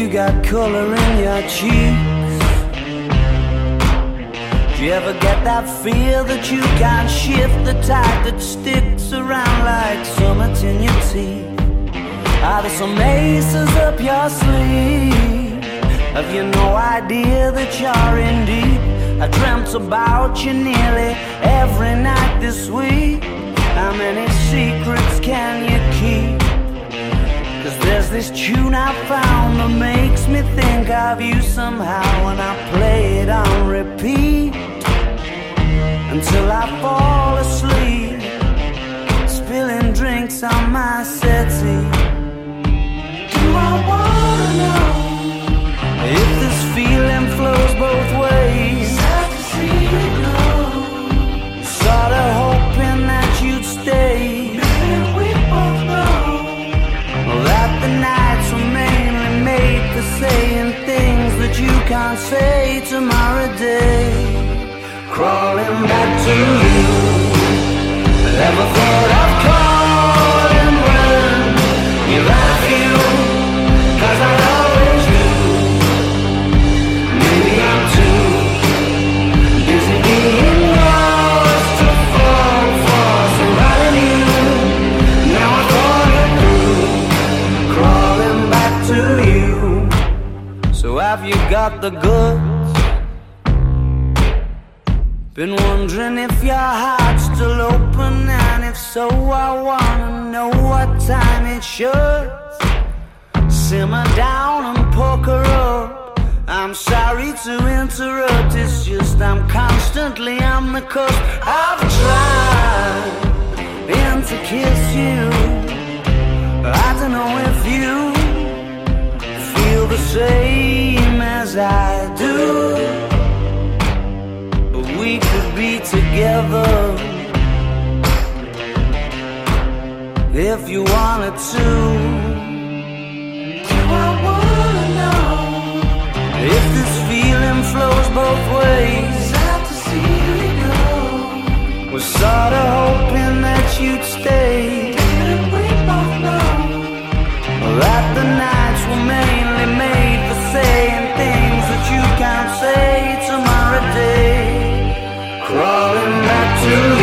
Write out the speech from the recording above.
got color in your cheeks? Do you ever get that feel that you can't shift, the tide that sticks around like summits in your teeth? Are there some aces up your sleeve? Have you no idea that you're in deep? I dreamt about you nearly every night this week. How many secrets can you keep? 'Cause there's this tune I found that makes me think of you somehow, and I play it on repeat until I fall asleep, spilling drinks on my settee. Do I wanna know if this feeling flows both ways? Sad to see you go. Sorta hoping that you'd stay. Maybe we both know that the nights were mainly made for saying things that you can't say tomorrow day. Crawling back to you, never thought I'd call and run. You like you, 'cause I always do. Maybe I'm too busy being lost to fall for somebody new. Now I thought it through, crawling back to you. So have you got the goods? Been wondering if your heart's still open, and if so, I wanna know what time it should. Simmer down and poker up. I'm sorry to interrupt, it's just I'm constantly on the cusp. I've tried been to kiss you. I don't know if you feel the same as I do. We could be together if you wanted to. Do I wanna know if this feeling flows both ways? Sad to see you go. Was sorta hoping that you'd stay. Didn't we both know that the nights were mainly made for saying things that you can't say tomorrow day? Crawling back to